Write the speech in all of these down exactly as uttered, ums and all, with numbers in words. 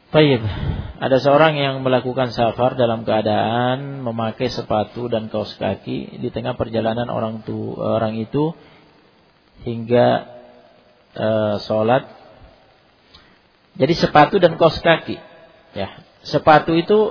Baik, ada seorang yang melakukan safar dalam keadaan memakai sepatu dan kaos kaki di tengah perjalanan orang tu orang itu hingga uh, sholat. Jadi sepatu dan kaos kaki, ya. Sepatu itu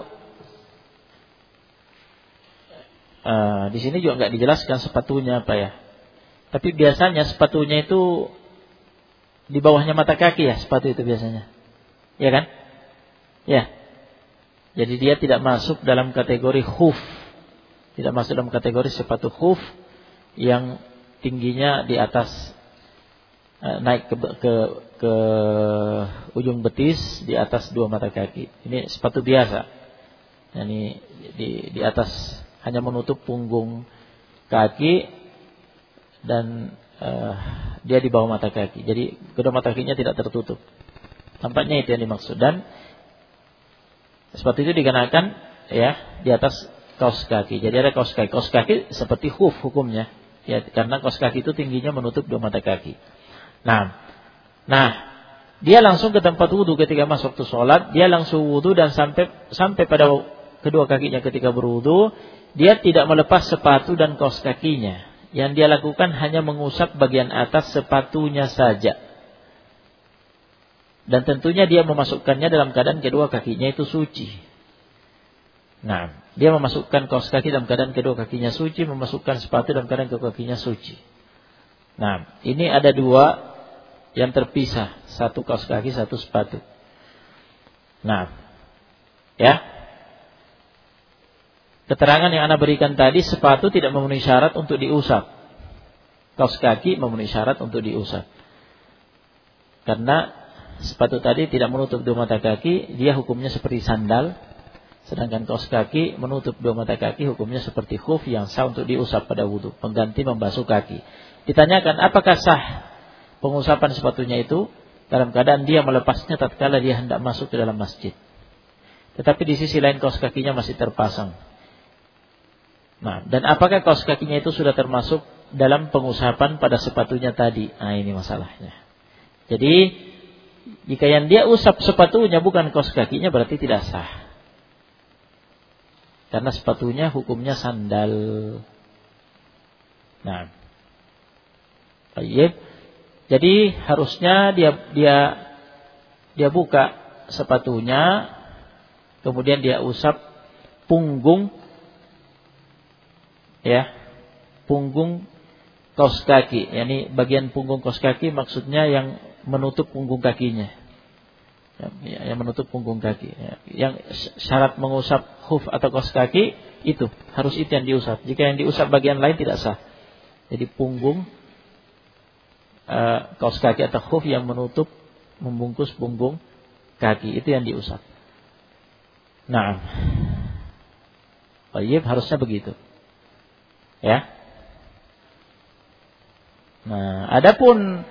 uh, di sini juga nggak dijelaskan sepatunya apa ya. Tapi biasanya sepatunya itu di bawahnya mata kaki ya, sepatu itu biasanya, ya kan? Ya. Jadi dia tidak masuk dalam kategori khuf, tidak masuk dalam kategori sepatu khuf yang tingginya di atas uh, naik ke, ke ke ujung betis di atas dua mata kaki. Ini sepatu biasa. Ini di di atas hanya menutup punggung kaki dan uh, dia di bawah mata kaki. Jadi kedua mata kakinya tidak tertutup. Tampaknya itu yang dimaksud. Dan sepatu itu dikenakan ya di atas kaos kaki. Jadi ada kaos kaki. Kaos kaki seperti khuf hukumnya. Ya, karena kaos kaki itu tingginya menutup dua mata kaki. Nah, Nah, dia langsung ke tempat wudu ketika masuk waktu sholat. Dia langsung wudu dan sampai sampai pada kedua kakinya ketika berwudu, dia tidak melepas sepatu dan kaos kakinya. Yang dia lakukan hanya mengusap bagian atas sepatunya saja. Dan tentunya dia memasukkannya dalam keadaan kedua kakinya itu suci. Nah, dia memasukkan kaos kaki dalam keadaan kedua kakinya suci, memasukkan sepatu dalam keadaan kedua kakinya suci. Nah, ini ada dua yang terpisah, satu kaos kaki, satu sepatu. Nah, ya. Keterangan yang Anda berikan tadi, sepatu tidak memenuhi syarat untuk diusap. Kaos kaki memenuhi syarat untuk diusap. Karena sepatu tadi tidak menutup dua mata kaki, dia hukumnya seperti sandal. Sedangkan kaos kaki menutup dua mata kaki, hukumnya seperti khuf yang sah untuk diusap pada wudu, pengganti membasuh kaki. Ditanyakan, apakah sah pengusapan sepatunya itu dalam keadaan dia melepasnya tatkala dia hendak masuk ke dalam masjid. Tetapi di sisi lain kaos kakinya masih terpasang. Nah, dan apakah kaos kakinya itu sudah termasuk dalam pengusapan pada sepatunya tadi? Nah, ini masalahnya. Jadi, jika yang dia usap sepatunya bukan kaos kakinya berarti tidak sah. Karena sepatunya hukumnya sandal. Nah. Baik. Jadi harusnya dia dia dia buka sepatunya, kemudian dia usap punggung, ya, punggung kaos kaki. Yani bagian punggung kaos kaki maksudnya yang menutup punggung kakinya, ya, yang menutup punggung kaki. Ya. Yang syarat mengusap khuf atau kaos kaki itu harus itu yang diusap. Jika yang diusap bagian lain tidak sah. Jadi punggung Uh, kaos kaki atau khuf yang menutup, membungkus punggung kaki, itu yang diusap. Nah, baik, harusnya begitu. Ya. Nah, adapun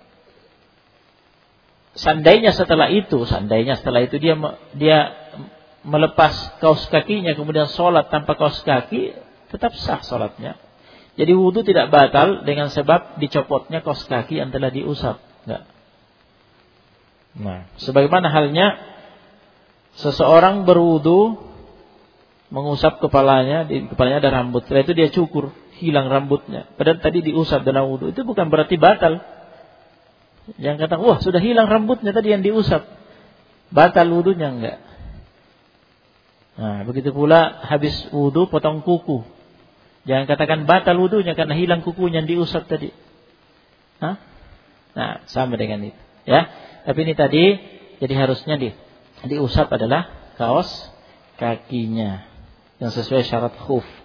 seandainya setelah itu, seandainya setelah itu dia dia melepas kaos kakinya kemudian sholat tanpa kaos kaki, tetap sah sholatnya. Jadi wudu tidak batal dengan sebab dicopotnya kaos kaki yang telah diusap. Enggak. Nah, sebagaimana halnya seseorang berwudu mengusap kepalanya, di kepalanya ada rambut, setelah itu dia cukur, hilang rambutnya. Padahal tadi diusap dalam wudu, itu bukan berarti batal. Yang kata, wah sudah hilang rambutnya tadi yang diusap, batal wudunya, enggak. Nah, begitu pula habis wudu potong kuku. Jangan katakan batal wudunya karena hilang kukunya yang diusap tadi. Hah? Nah, sama dengan itu, ya. Tapi ini tadi, jadi harusnya di diusap adalah kaos kakinya yang sesuai syarat khuf.